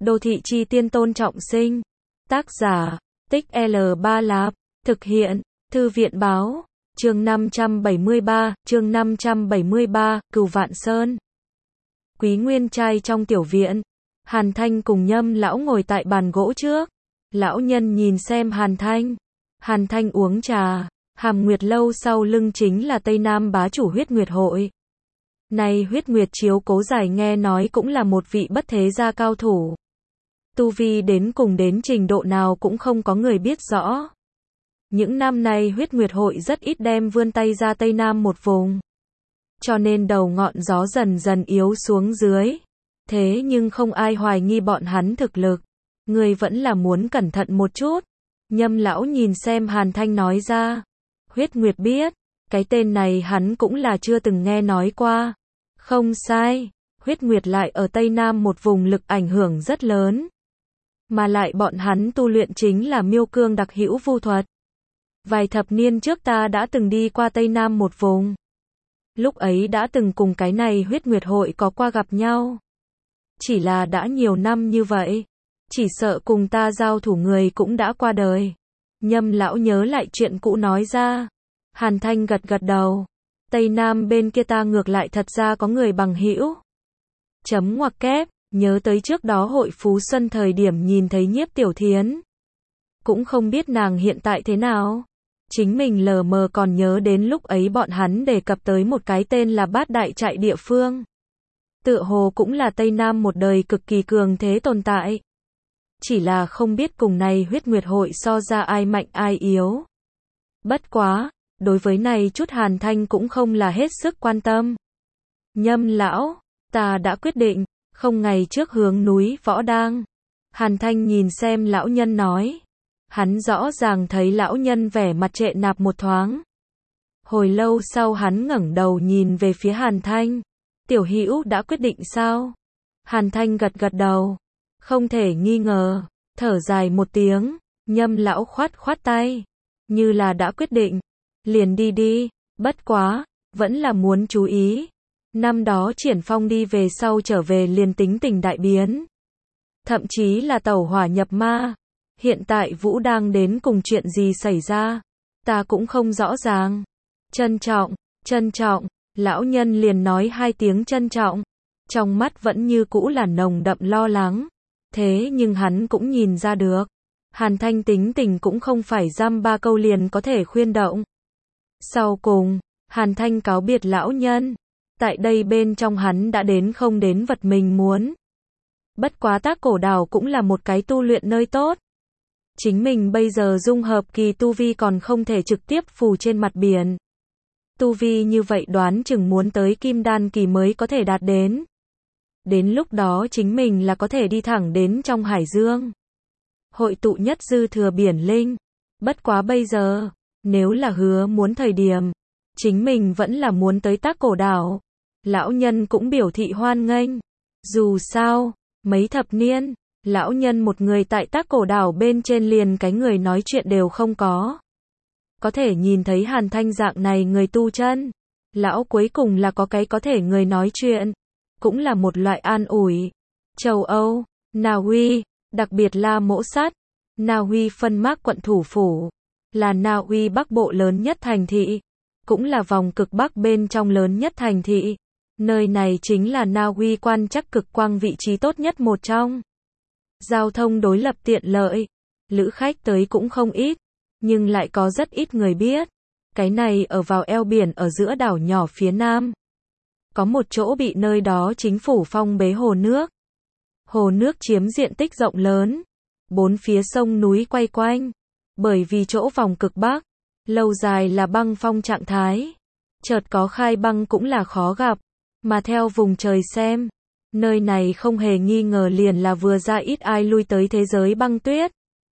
Đô thị chi tiên Tôn Trọng Sinh. Tác giả, Tích L3 Lạp. Thực hiện, Thư viện báo. Chương 573, Cửu Vạn Sơn. Quý nguyên trai trong tiểu viện. Hàn Thanh cùng Nhâm lão ngồi tại bàn gỗ trước. Lão nhân nhìn xem Hàn Thanh. Hàn Thanh uống trà. Hàm Nguyệt lâu sau lưng chính là Tây Nam bá chủ Huyết Nguyệt hội. Này Huyết Nguyệt chiếu cố giải nghe nói cũng là một vị bất thế gia cao thủ. Tu vi đến cùng đến trình độ nào cũng không có người biết rõ. Những năm nay Huyết Nguyệt hội rất ít đem vươn tay ra Tây Nam một vùng. Cho nên đầu ngọn gió dần dần yếu xuống dưới. Thế nhưng không ai hoài nghi bọn hắn thực lực. Người vẫn là muốn cẩn thận một chút. Nhâm lão nhìn xem Hàn Thanh nói ra. Huyết Nguyệt biết, cái tên này hắn cũng là chưa từng nghe nói qua. Không sai, Huyết Nguyệt lại ở Tây Nam một vùng lực ảnh hưởng rất lớn. Mà lại bọn hắn tu luyện chính là miêu cương đặc hữu vu thuật. Vài thập niên trước ta đã từng đi qua Tây Nam một vùng. Lúc ấy đã từng cùng cái này Huyết Nguyệt hội có qua gặp nhau. Chỉ là đã nhiều năm như vậy, chỉ sợ cùng ta giao thủ người cũng đã qua đời. Nhâm lão nhớ lại chuyện cũ nói ra. Hàn Thanh gật gật đầu. Tây Nam bên kia ta ngược lại thật ra có người bằng hữu. Chấm ngoặc kép, nhớ tới trước đó hội Phú Xuân thời điểm nhìn thấy Nhiếp Tiểu Thiến. Cũng không biết nàng hiện tại thế nào. Chính mình lờ mờ còn nhớ đến lúc ấy bọn hắn đề cập tới một cái tên là Bát Đại Trại địa phương. Tựa hồ cũng là Tây Nam một đời cực kỳ cường thế tồn tại. Chỉ là không biết cùng này Huyết Nguyệt hội so ra ai mạnh ai yếu. Bất quá, đối với này chút Hàn Thanh cũng không là hết sức quan tâm. Nhâm lão, ta đã quyết định, không ngày trước hướng núi Võ Đang. Hàn Thanh nhìn xem lão nhân nói. Hắn rõ ràng thấy lão nhân vẻ mặt trệ nạp một thoáng. Hồi lâu sau hắn ngẩng đầu nhìn về phía Hàn Thanh. Tiểu hữu đã quyết định sao? Hàn Thanh gật gật đầu. Không thể nghi ngờ, thở dài một tiếng, Nhâm lão khoát khoát tay. Như là đã quyết định, liền đi đi, bất quá, vẫn là muốn chú ý. Năm đó Triển Phong đi về sau trở về liền tính tình đại biến. Thậm chí là tẩu hỏa nhập ma. Hiện tại Vũ đang đến cùng chuyện gì xảy ra, ta cũng không rõ ràng. Trân trọng, lão nhân liền nói hai tiếng trân trọng. Trong mắt vẫn như cũ là nồng đậm lo lắng. Thế nhưng hắn cũng nhìn ra được. Hàn Thanh tính tình cũng không phải dăm ba câu liền có thể khuyên động. Sau cùng, Hàn Thanh cáo biệt lão nhân. Tại đây bên trong hắn đã đến không đến vật mình muốn. Bất quá Tác Cổ đảo cũng là một cái tu luyện nơi tốt. Chính mình bây giờ dung hợp kỳ tu vi còn không thể trực tiếp phù trên mặt biển. Tu vi như vậy đoán chừng muốn tới Kim Đan kỳ mới có thể đạt đến. Đến lúc đó chính mình là có thể đi thẳng đến trong hải dương. Hội tụ nhất dư thừa biển linh. Bất quá bây giờ, nếu là hứa muốn thời điểm, chính mình vẫn là muốn tới Tác Cổ đảo. Lão nhân cũng biểu thị hoan nghênh. Dù sao, mấy thập niên, lão nhân một người tại Tác Cổ đảo bên trên liền cái người nói chuyện đều không có. Có thể nhìn thấy Hàn Thanh dạng này người tu chân. Lão cuối cùng là có cái có thể người nói chuyện. Cũng là một loại an ủi. Châu Âu, Na Uy, đặc biệt là Mỗ Sắt. Na Uy phân mác quận thủ phủ. Là Na Uy bắc bộ lớn nhất thành thị. Cũng là vòng cực bắc bên trong lớn nhất thành thị. Nơi này chính là Na Uy quan chắc cực quang vị trí tốt nhất một trong. Giao thông đối lập tiện lợi. Lữ khách tới cũng không ít. Nhưng lại có rất ít người biết. Cái này ở vào eo biển ở giữa đảo nhỏ phía nam. Có một chỗ bị nơi đó chính phủ phong bế hồ nước. Hồ nước chiếm diện tích rộng lớn. Bốn phía sông núi quay quanh. Bởi vì chỗ vòng cực bắc, lâu dài là băng phong trạng thái. Chợt có khai băng cũng là khó gặp. Mà theo vùng trời xem, nơi này không hề nghi ngờ liền là vừa ra ít ai lui tới thế giới băng tuyết.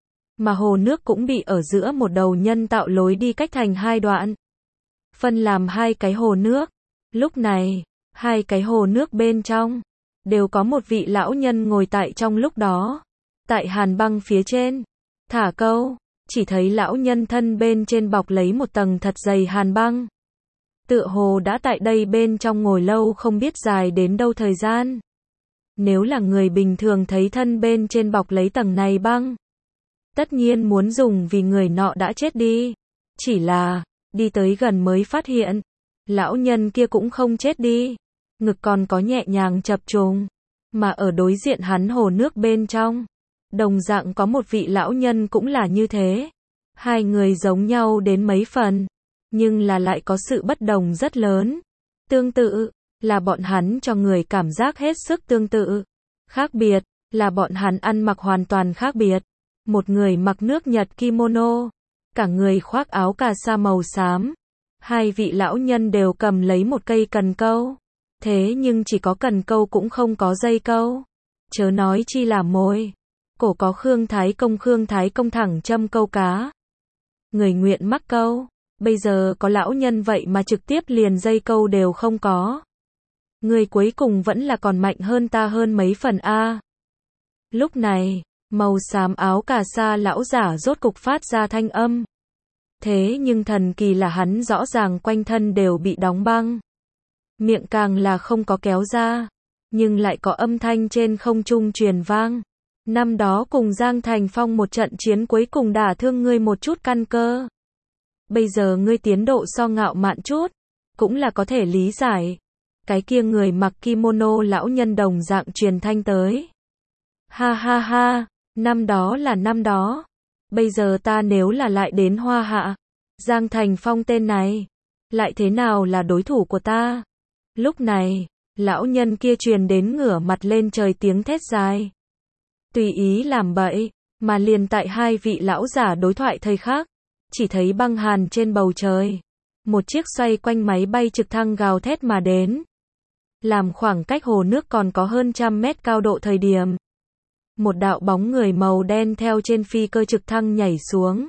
Mà hồ nước cũng bị ở giữa một đầu nhân tạo lối đi cách thành hai đoạn. Phân làm hai cái hồ nước. Lúc này, hai cái hồ nước bên trong, đều có một vị lão nhân ngồi tại trong lúc đó. Tại hàn băng phía trên, thả câu, chỉ thấy lão nhân thân bên trên bọc lấy một tầng thật dày hàn băng. Tựa hồ đã tại đây bên trong ngồi lâu không biết dài đến đâu thời gian. Nếu là người bình thường thấy thân bên trên bọc lấy tầng này băng, tất nhiên muốn dùng vì người nọ đã chết đi. Chỉ là, đi tới gần mới phát hiện, lão nhân kia cũng không chết đi. Ngực còn có nhẹ nhàng chập trùng. Mà ở đối diện hắn hồ nước bên trong, đồng dạng có một vị lão nhân cũng là như thế. Hai người giống nhau đến mấy phần, nhưng là lại có sự bất đồng rất lớn. Tương tự, là bọn hắn cho người cảm giác hết sức tương tự. Khác biệt, là bọn hắn ăn mặc hoàn toàn khác biệt. Một người mặc nước Nhật kimono, cả người khoác áo cà sa màu xám. Hai vị lão nhân đều cầm lấy một cây cần câu. Thế nhưng chỉ có cần câu cũng không có dây câu. Chớ nói chi là mồi. Cổ có Khương Thái Công thẳng châm câu cá. Người nguyện mắc câu. Bây giờ có lão nhân vậy mà trực tiếp liền dây câu đều không có. Người cuối cùng vẫn là còn mạnh hơn ta hơn mấy phần a. Lúc này, màu xám áo cà sa lão giả rốt cục phát ra thanh âm. Thế nhưng thần kỳ là hắn rõ ràng quanh thân đều bị đóng băng. Miệng càng là không có kéo ra, nhưng lại có âm thanh trên không trung truyền vang. Năm đó cùng Giang Thành Phong một trận chiến cuối cùng đả thương ngươi một chút căn cơ. Bây giờ ngươi tiến độ so ngạo mạn chút, cũng là có thể lý giải. Cái kia người mặc kimono lão nhân đồng dạng truyền thanh tới. Ha ha ha, năm đó là năm đó. Bây giờ ta nếu là lại đến Hoa Hạ, Giang Thành Phong tên này, lại thế nào là đối thủ của ta? Lúc này, lão nhân kia truyền đến ngửa mặt lên trời tiếng thét dài. Tùy ý làm bậy, mà liền tại hai vị lão giả đối thoại thời khắc, chỉ thấy băng hàn trên bầu trời. Một chiếc xoay quanh máy bay trực thăng gào thét mà đến. Làm khoảng cách hồ nước còn có hơn 100 mét cao độ thời điểm. Một đạo bóng người màu đen theo trên phi cơ trực thăng nhảy xuống.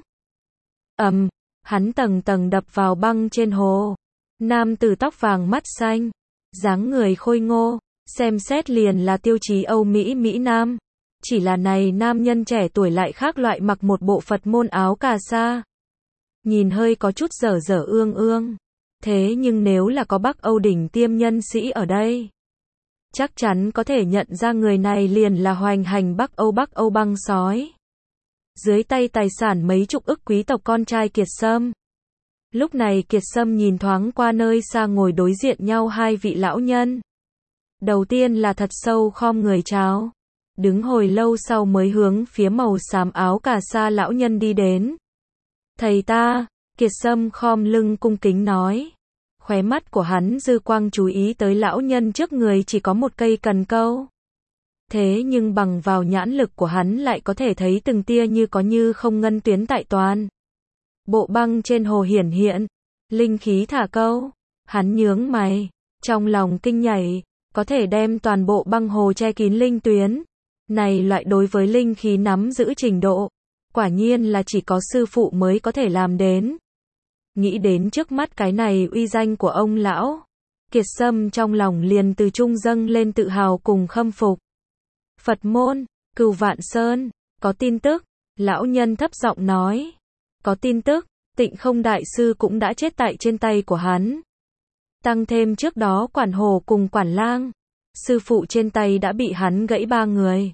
Hắn tầng tầng đập vào băng trên hồ. Nam tử tóc vàng mắt xanh, dáng người khôi ngô, xem xét liền là tiêu chí Âu Mỹ Mỹ Nam. Chỉ là này nam nhân trẻ tuổi lại khác loại, mặc một bộ Phật môn áo cà sa. Nhìn hơi có chút dở dở ương ương. Thế nhưng nếu là có Bắc Âu đỉnh tiêm nhân sĩ ở đây, chắc chắn có thể nhận ra người này liền là hoành hành Bắc Âu băng sói. Dưới tay tài sản mấy chục ức quý tộc con trai Kiệt Sâm. Lúc này Kiệt Sâm nhìn thoáng qua nơi xa ngồi đối diện nhau hai vị lão nhân. Đầu tiên là thật sâu khom người chào. Đứng hồi lâu sau mới hướng phía màu xám áo cà sa lão nhân đi đến. Thầy ta, Kiệt Sâm khom lưng cung kính nói. Khóe mắt của hắn dư quang chú ý tới lão nhân trước người chỉ có một cây cần câu. Thế nhưng bằng vào nhãn lực của hắn lại có thể thấy từng tia như có như không ngân tuyến tại toàn bộ băng trên hồ hiển hiện. Linh khí thả câu. Hắn nhướng mày, trong lòng kinh nhảy, có thể đem toàn bộ băng hồ che kín linh tuyến. Này loại đối với linh khí nắm giữ trình độ, quả nhiên là chỉ có sư phụ mới có thể làm đến. Nghĩ đến trước mắt cái này uy danh của ông lão, Kiệt Sâm trong lòng liền từ trung dâng lên tự hào cùng khâm phục. Phật môn, Cửu Vạn Sơn, có tin tức, lão nhân thấp giọng nói. Có tin tức, Tịnh Không đại sư cũng đã chết tại trên tay của hắn. Tăng thêm trước đó quản hồ cùng quản lang, sư phụ trên tay đã bị hắn gãy 3 người.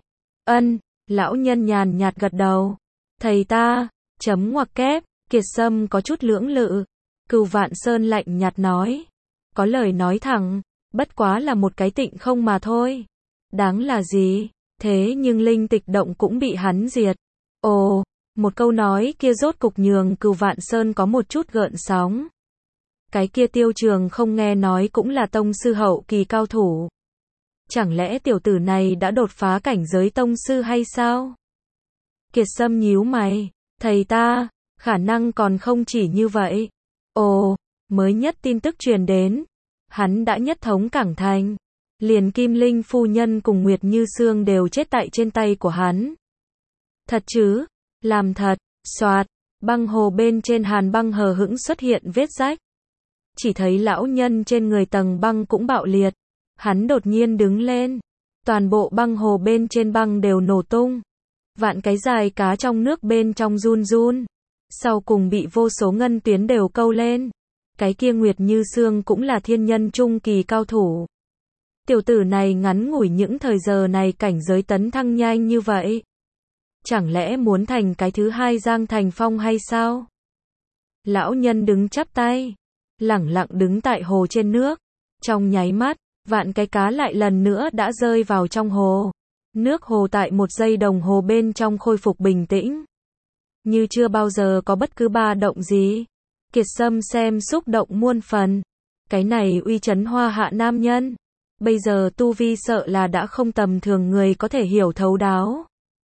Lão nhân nhàn nhạt gật đầu. Thầy ta, chấm ngoặc kép, Kiệt Sâm có chút lưỡng lự. Cửu Vạn Sơn lạnh nhạt nói. Có lời nói thẳng, bất quá là một cái Tịnh Không mà thôi. Đáng là gì, thế nhưng linh tịch động cũng bị hắn diệt. Ồ, một câu nói kia rốt cục nhường Cửu Vạn Sơn có một chút gợn sóng. Cái kia Tiêu Trường không nghe nói cũng là tông sư hậu kỳ cao thủ. Chẳng lẽ tiểu tử này đã đột phá cảnh giới tông sư hay sao? Kiệt Sâm nhíu mày, thầy ta, khả năng còn không chỉ như vậy. Ồ, mới nhất tin tức truyền đến, hắn đã nhất thống Cảng Thành. Liền Kim Linh phu nhân cùng Nguyệt Như Sương đều chết tại trên tay của hắn. Thật chứ? Làm thật. Soạt, băng hồ bên trên hàn băng hờ hững xuất hiện vết rách. Chỉ thấy lão nhân trên người tầng băng cũng bạo liệt. Hắn đột nhiên đứng lên. Toàn bộ băng hồ bên trên băng đều nổ tung. Vạn cái dài cá trong nước bên trong run run. Sau cùng bị vô số ngân tuyến đều câu lên. Cái kia Nguyệt Như Sương cũng là thiên nhân trung kỳ cao thủ. Tiểu tử này ngắn ngủi những thời giờ này cảnh giới tấn thăng nhanh như vậy. Chẳng lẽ muốn thành cái thứ hai Giang Thành Phong hay sao? Lão nhân đứng chắp tay, lẳng lặng đứng tại hồ trên nước. Trong nháy mắt, vạn cái cá lại lần nữa đã rơi vào trong hồ. Nước hồ tại 1 giây đồng hồ bên trong khôi phục bình tĩnh. Như chưa bao giờ có bất cứ ba động gì. Kiệt Sâm xem xúc động muôn phần. Cái này uy chấn Hoa Hạ nam nhân. Bây giờ tu vi sợ là đã không tầm thường người có thể hiểu thấu đáo.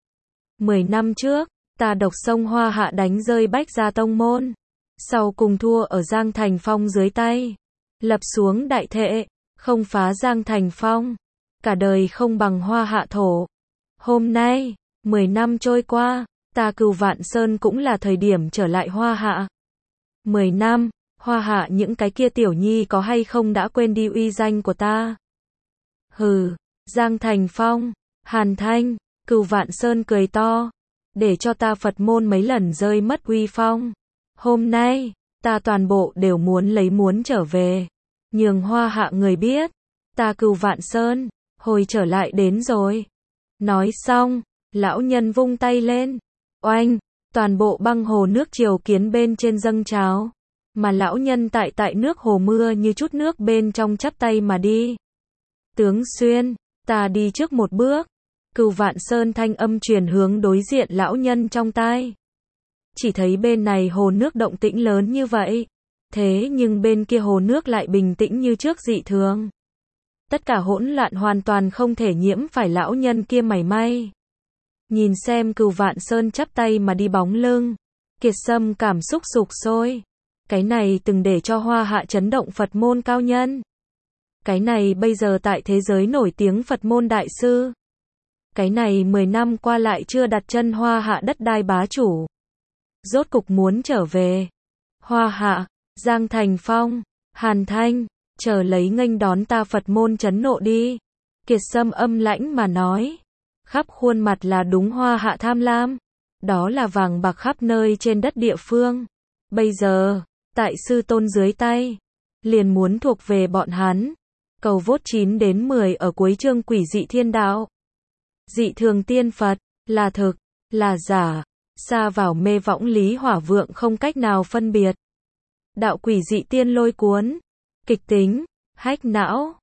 10 năm trước, ta độc sông Hoa Hạ đánh rơi Bách Gia tông môn. Sau cùng thua ở Giang Thành Phong dưới tay. Lập xuống đại thệ, không phá Giang Thành Phong. Cả đời không bằng Hoa Hạ thổ. Hôm nay, 10 năm trôi qua, ta Cửu Vạn Sơn cũng là thời điểm trở lại Hoa Hạ. 10 năm, Hoa Hạ những cái kia tiểu nhi có hay không đã quên đi uy danh của ta. Hừ, Giang Thành Phong, Hàn Thanh, Cửu Vạn Sơn cười to. Để cho ta Phật môn mấy lần rơi mất uy phong. Hôm nay, ta toàn bộ đều muốn trở về. Nhường Hoa Hạ người biết, ta Cửu Vạn Sơn, hồi trở lại đến rồi. Nói xong, lão nhân vung tay lên. Oanh, toàn bộ băng hồ nước triều kiến bên trên dâng trào. Mà lão nhân tại nước hồ mưa như chút nước bên trong chắp tay mà đi. Tướng Xuyên, ta đi trước một bước. Cửu Vạn Sơn thanh âm truyền hướng đối diện lão nhân trong tai. Chỉ thấy bên này hồ nước động tĩnh lớn như vậy. Thế nhưng bên kia hồ nước lại bình tĩnh như trước dị thường. Tất cả hỗn loạn hoàn toàn không thể nhiễm phải lão nhân kia mảy may. Nhìn xem Cửu Vạn Sơn chắp tay mà đi bóng lưng. Kiệt Sâm cảm xúc sục sôi. Cái này từng để cho Hoa Hạ chấn động Phật môn cao nhân. Cái này bây giờ tại thế giới nổi tiếng Phật môn đại sư. Cái này 10 năm qua lại chưa đặt chân Hoa Hạ đất đai bá chủ. Rốt cục muốn trở về. Hoa Hạ, Giang Thành Phong, Hàn Thanh, chờ lấy nghênh đón ta Phật môn chấn nộ đi. Kiệt Sâm âm lãnh mà nói. Khắp khuôn mặt là đúng Hoa Hạ tham lam. Đó là vàng bạc khắp nơi trên đất địa phương. Bây giờ, tại sư tôn dưới tay, liền muốn thuộc về bọn hắn. Cầu vote 9 đến 10 ở cuối chương Quỷ Dị Thiên Đạo. Dị thường tiên Phật, là thực, là giả, xa vào mê võng lý hỏa vượng không cách nào phân biệt. Đạo quỷ dị tiên lôi cuốn, kịch tính, hách não.